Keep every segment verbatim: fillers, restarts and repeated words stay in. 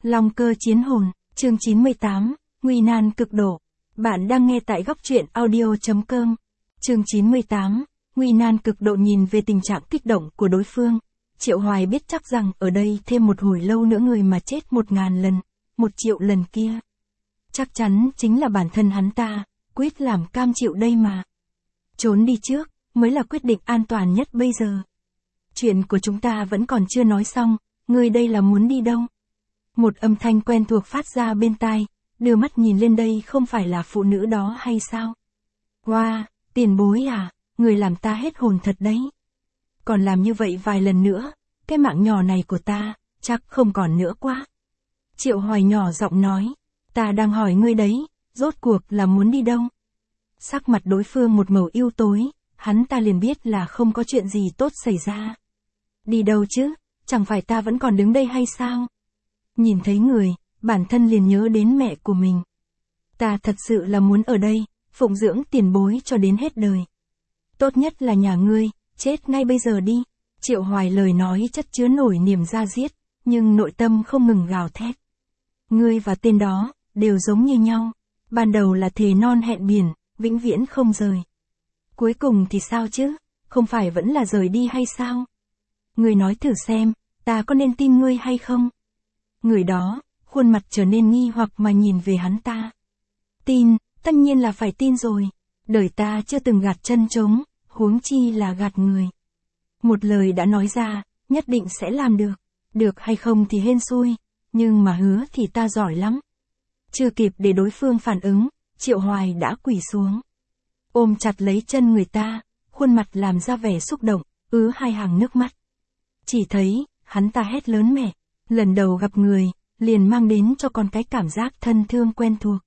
Long cơ chiến hồn, chương chín mươi tám, nguy nan cực độ. Bạn đang nghe tại góc truyện audio.com. Chương chín mươi tám, nguy nan cực độ. Nhìn về tình trạng kích động của đối phương, Triệu Hoài biết chắc rằng ở đây thêm một hồi lâu nữa người mà chết một ngàn lần, một triệu lần kia. Chắc chắn chính là bản thân hắn ta, quyết làm cam chịu đây mà. Trốn đi trước, mới là quyết định an toàn nhất bây giờ. Chuyện của chúng ta vẫn còn chưa nói xong, ngươi đây là muốn đi đâu? Một âm thanh quen thuộc phát ra bên tai, đưa mắt nhìn lên đây không phải là phụ nữ đó hay sao? Wow, tiền bối à, người làm ta hết hồn thật đấy. Còn làm như vậy vài lần nữa, cái mạng nhỏ này của ta, chắc không còn nữa quá. Triệu Hoài nhỏ giọng nói, ta đang hỏi ngươi đấy, rốt cuộc là muốn đi đâu? Sắc mặt đối phương một màu ưu tối, hắn ta liền biết là không có chuyện gì tốt xảy ra. Đi đâu chứ, chẳng phải ta vẫn còn đứng đây hay sao? Nhìn thấy người, bản thân liền nhớ đến mẹ của mình. Ta thật sự là muốn ở đây, phụng dưỡng tiền bối cho đến hết đời. Tốt nhất là nhà ngươi, chết ngay bây giờ đi. Triệu Hoài lời nói chất chứa nổi niềm da diết, nhưng nội tâm không ngừng gào thét. Ngươi và tên đó, đều giống như nhau. Ban đầu là thề non hẹn biển, vĩnh viễn không rời. Cuối cùng thì sao chứ, không phải vẫn là rời đi hay sao? Ngươi nói thử xem, ta có nên tin ngươi hay không? Người đó, khuôn mặt trở nên nghi hoặc mà nhìn về hắn ta. Tin, tất nhiên là phải tin rồi. Đời ta chưa từng gạt chân trống, huống chi là gạt người. Một lời đã nói ra, nhất định sẽ làm được. Được hay không thì hên xui, nhưng mà hứa thì ta giỏi lắm. Chưa kịp để đối phương phản ứng, Triệu Hoài đã quỳ xuống. Ôm chặt lấy chân người ta, khuôn mặt làm ra vẻ xúc động, ứa hai hàng nước mắt. Chỉ thấy, hắn ta hét lớn mẹ, lần đầu gặp người, liền mang đến cho con cái cảm giác thân thương quen thuộc.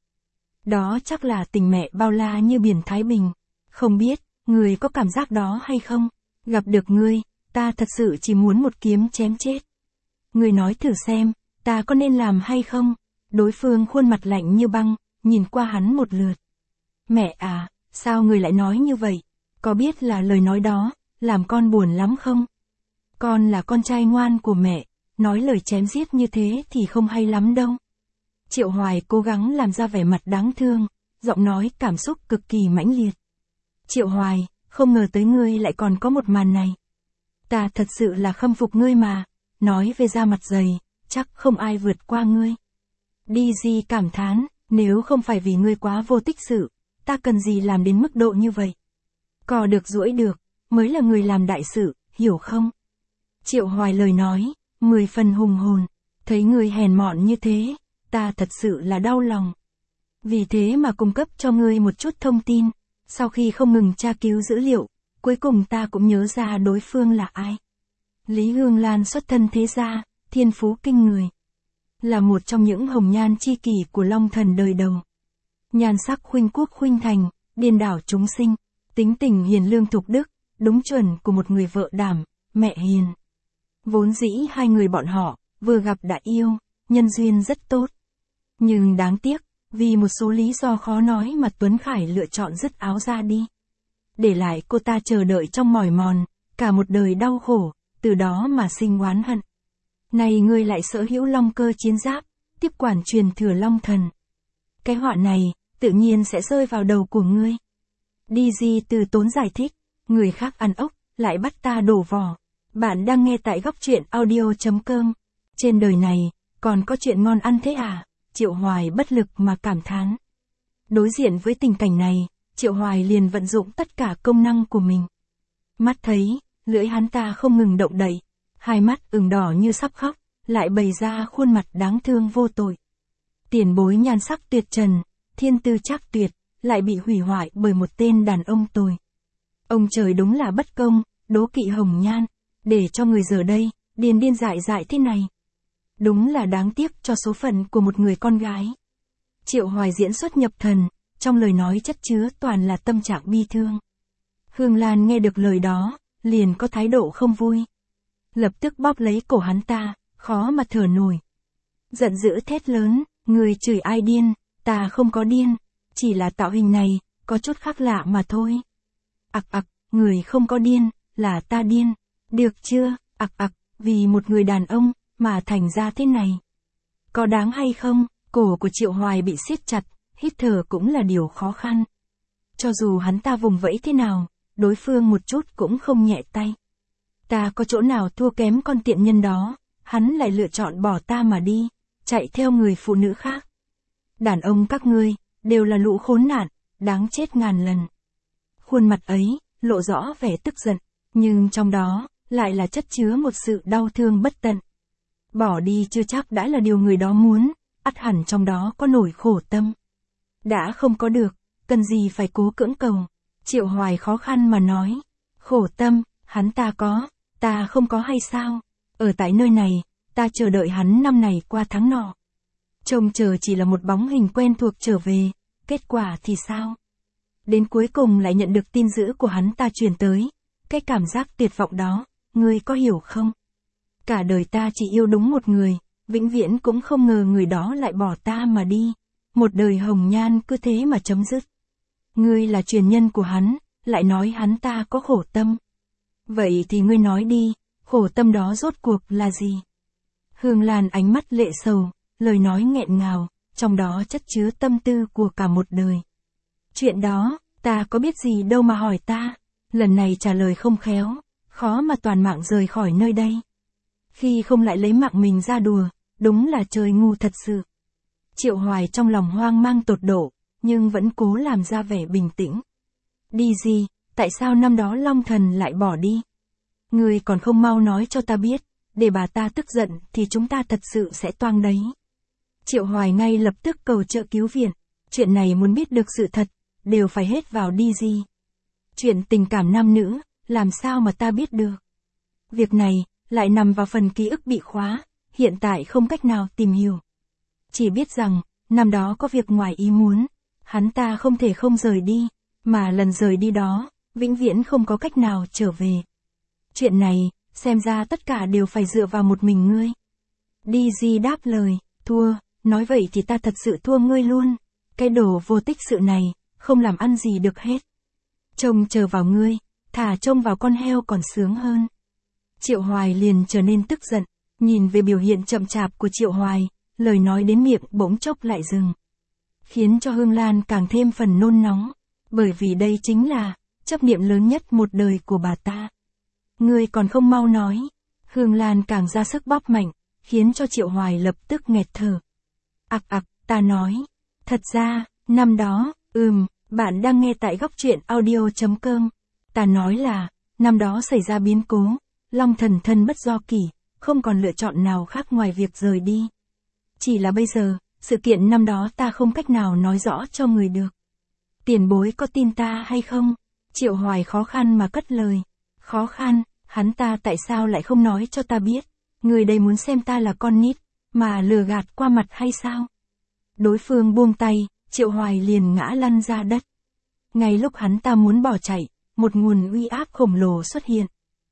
Đó chắc là tình mẹ bao la như biển Thái Bình. Không biết, người có cảm giác đó hay không? Gặp được ngươi, ta thật sự chỉ muốn một kiếm chém chết. Ngươi nói thử xem, ta có nên làm hay không? Đối phương khuôn mặt lạnh như băng, nhìn qua hắn một lượt. Mẹ à, sao người lại nói như vậy? Có biết là lời nói đó, làm con buồn lắm không? Con là con trai ngoan của mẹ, nói lời chém giết như thế thì không hay lắm đâu. Triệu Hoài cố gắng làm ra vẻ mặt đáng thương, giọng nói cảm xúc cực kỳ mãnh liệt. Triệu Hoài, không ngờ tới ngươi lại còn có một màn này. Ta thật sự là khâm phục ngươi mà, nói về da mặt dày, chắc không ai vượt qua ngươi. Đi gì cảm thán, nếu không phải vì ngươi quá vô tích sự, ta cần gì làm đến mức độ như vậy. Cò được duỗi được, mới là người làm đại sự, hiểu không? Triệu Hoài lời nói, mười phần hùng hồn, thấy ngươi hèn mọn như thế, ta thật sự là đau lòng. Vì thế mà cung cấp cho ngươi một chút thông tin, sau khi không ngừng tra cứu dữ liệu, cuối cùng ta cũng nhớ ra đối phương là ai. Lý Hương Lan xuất thân thế gia, thiên phú kinh người. Là một trong những hồng nhan chi kỷ của Long Thần đời đầu. Nhan sắc khuynh quốc khuynh thành, điên đảo chúng sinh, tính tình hiền lương thục đức, đúng chuẩn của một người vợ đảm, mẹ hiền. Vốn dĩ hai người bọn họ, vừa gặp đã yêu, nhân duyên rất tốt. Nhưng đáng tiếc, vì một số lý do khó nói mà Tuấn Khải lựa chọn dứt áo ra đi. Để lại cô ta chờ đợi trong mỏi mòn, cả một đời đau khổ, từ đó mà sinh oán hận. Này ngươi lại sở hữu long cơ chiến giáp, tiếp quản truyền thừa Long Thần. Cái họa này, tự nhiên sẽ rơi vào đầu của ngươi. Đi gì từ tốn giải thích, người khác ăn ốc, lại bắt ta đổ vỏ. Bạn đang nghe tại góc truyện audio.com. Trên đời này, còn có chuyện ngon ăn thế à? Triệu Hoài bất lực mà cảm thán. Đối diện với tình cảnh này, Triệu Hoài liền vận dụng tất cả công năng của mình. Mắt thấy, lưỡi hắn ta không ngừng động đậy, hai mắt ửng đỏ như sắp khóc, lại bày ra khuôn mặt đáng thương vô tội. Tiền bối nhan sắc tuyệt trần, thiên tư trác tuyệt, lại bị hủy hoại bởi một tên đàn ông tồi. Ông trời đúng là bất công, đố kỵ hồng nhan, để cho người giờ đây, điên điên dại dại thế này. Đúng là đáng tiếc cho số phận của một người con gái. Triệu Hoài diễn xuất nhập thần, trong lời nói chất chứa toàn là tâm trạng bi thương. Hương Lan nghe được lời đó, liền có thái độ không vui. Lập tức bóp lấy cổ hắn ta, khó mà thở nổi. Giận dữ thét lớn, người chửi ai điên, ta không có điên, chỉ là tạo hình này, có chút khác lạ mà thôi. Ặc ặc, người không có điên, là ta điên, được chưa, ặc ặc, vì một người đàn ông, mà thành ra thế này. Có đáng hay không? Cổ của Triệu Hoài bị siết chặt, hít thở cũng là điều khó khăn. Cho dù hắn ta vùng vẫy thế nào, đối phương một chút cũng không nhẹ tay. Ta có chỗ nào thua kém con tiện nhân đó, hắn lại lựa chọn bỏ ta mà đi, chạy theo người phụ nữ khác. Đàn ông các ngươi, đều là lũ khốn nạn, đáng chết ngàn lần. Khuôn mặt ấy, lộ rõ vẻ tức giận, nhưng trong đó, lại là chất chứa một sự đau thương bất tận. Bỏ đi chưa chắc đã là điều người đó muốn, ắt hẳn trong đó có nỗi khổ tâm. Đã không có được, cần gì phải cố cưỡng cầu. Triệu Hoài khó khăn mà nói, khổ tâm, hắn ta có, ta không có hay sao? Ở tại nơi này, ta chờ đợi hắn năm này qua tháng nọ. Trông chờ chỉ là một bóng hình quen thuộc trở về, kết quả thì sao? Đến cuối cùng lại nhận được tin dữ của hắn ta truyền tới, cái cảm giác tuyệt vọng đó, ngươi có hiểu không? Cả đời ta chỉ yêu đúng một người, vĩnh viễn cũng không ngờ người đó lại bỏ ta mà đi. Một đời hồng nhan cứ thế mà chấm dứt. Ngươi là truyền nhân của hắn, lại nói hắn ta có khổ tâm. Vậy thì ngươi nói đi, khổ tâm đó rốt cuộc là gì? Hương Lan ánh mắt lệ sầu, lời nói nghẹn ngào, trong đó chất chứa tâm tư của cả một đời. Chuyện đó, ta có biết gì đâu mà hỏi ta. Lần này trả lời không khéo, khó mà toàn mạng rời khỏi nơi đây. Khi không lại lấy mạng mình ra đùa, đúng là trời ngu thật sự. Triệu Hoài trong lòng hoang mang tột độ, nhưng vẫn cố làm ra vẻ bình tĩnh. Đi gì, tại sao năm đó Long Thần lại bỏ đi? Ngươi còn không mau nói cho ta biết, để bà ta tức giận thì chúng ta thật sự sẽ toang đấy. Triệu Hoài ngay lập tức cầu trợ cứu viện, chuyện này muốn biết được sự thật, đều phải hết vào đi gì. Chuyện tình cảm nam nữ, làm sao mà ta biết được? Việc này, lại nằm vào phần ký ức bị khóa, hiện tại không cách nào tìm hiểu. Chỉ biết rằng, năm đó có việc ngoài ý muốn, hắn ta không thể không rời đi, mà lần rời đi đó, vĩnh viễn không có cách nào trở về. Chuyện này, xem ra tất cả đều phải dựa vào một mình ngươi. Đi Di đáp lời, thua, nói vậy thì ta thật sự thua ngươi luôn. Cái đồ vô tích sự này, không làm ăn gì được hết. Trông chờ vào ngươi, thả trông vào con heo còn sướng hơn. Triệu Hoài liền trở nên tức giận, nhìn về biểu hiện chậm chạp của Triệu Hoài, lời nói đến miệng bỗng chốc lại dừng. Khiến cho Hương Lan càng thêm phần nôn nóng, bởi vì đây chính là chấp niệm lớn nhất một đời của bà ta. Ngươi còn không mau nói. Hương Lan càng ra sức bóp mạnh, khiến cho Triệu Hoài lập tức nghẹt thở. Ặc ặc, ta nói. Thật ra, năm đó, ừm, bạn đang nghe tại góc truyện audio chấm com. Ta nói là, năm đó xảy ra biến cố, Long Thần thân bất do kỷ, không còn lựa chọn nào khác ngoài việc rời đi. Chỉ là bây giờ, sự kiện năm đó ta không cách nào nói rõ cho người được. Tiền bối có tin ta hay không? Triệu Hoài khó khăn mà cất lời. Khó khăn, hắn ta tại sao lại không nói cho ta biết? Người đây muốn xem ta là con nít, mà lừa gạt qua mặt hay sao? Đối phương buông tay, Triệu Hoài liền ngã lăn ra đất. Ngay lúc hắn ta muốn bỏ chạy, một nguồn uy áp khổng lồ xuất hiện.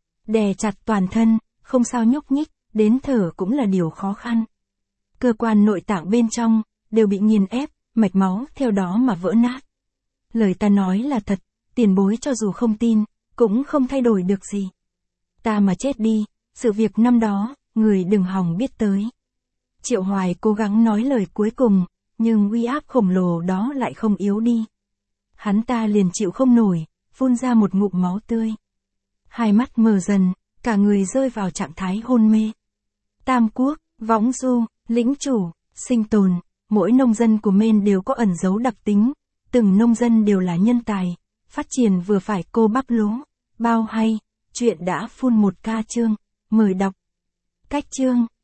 Đè chặt toàn thân, không sao nhúc nhích, đến thở cũng là điều khó khăn. Cơ quan nội tạng bên trong, đều bị nghiền ép, mạch máu theo đó mà vỡ nát. Lời ta nói là thật, tiền bối cho dù không tin, cũng không thay đổi được gì. Ta mà chết đi, sự việc năm đó, người đừng hòng biết tới. Triệu Hoài cố gắng nói lời cuối cùng, nhưng uy áp khổng lồ đó lại không yếu đi. Hắn ta liền chịu không nổi, phun ra một ngụm máu tươi. Hai mắt mờ dần, cả người rơi vào trạng thái hôn mê. Tam Quốc, Võng Du, Lĩnh Chủ, Sinh Tồn, mỗi nông dân của Maine đều có ẩn dấu đặc tính. Từng nông dân đều là nhân tài, phát triển vừa phải cô bắp lúa, bao hay, chuyện đã phun một ca chương, mời đọc. Cách chương.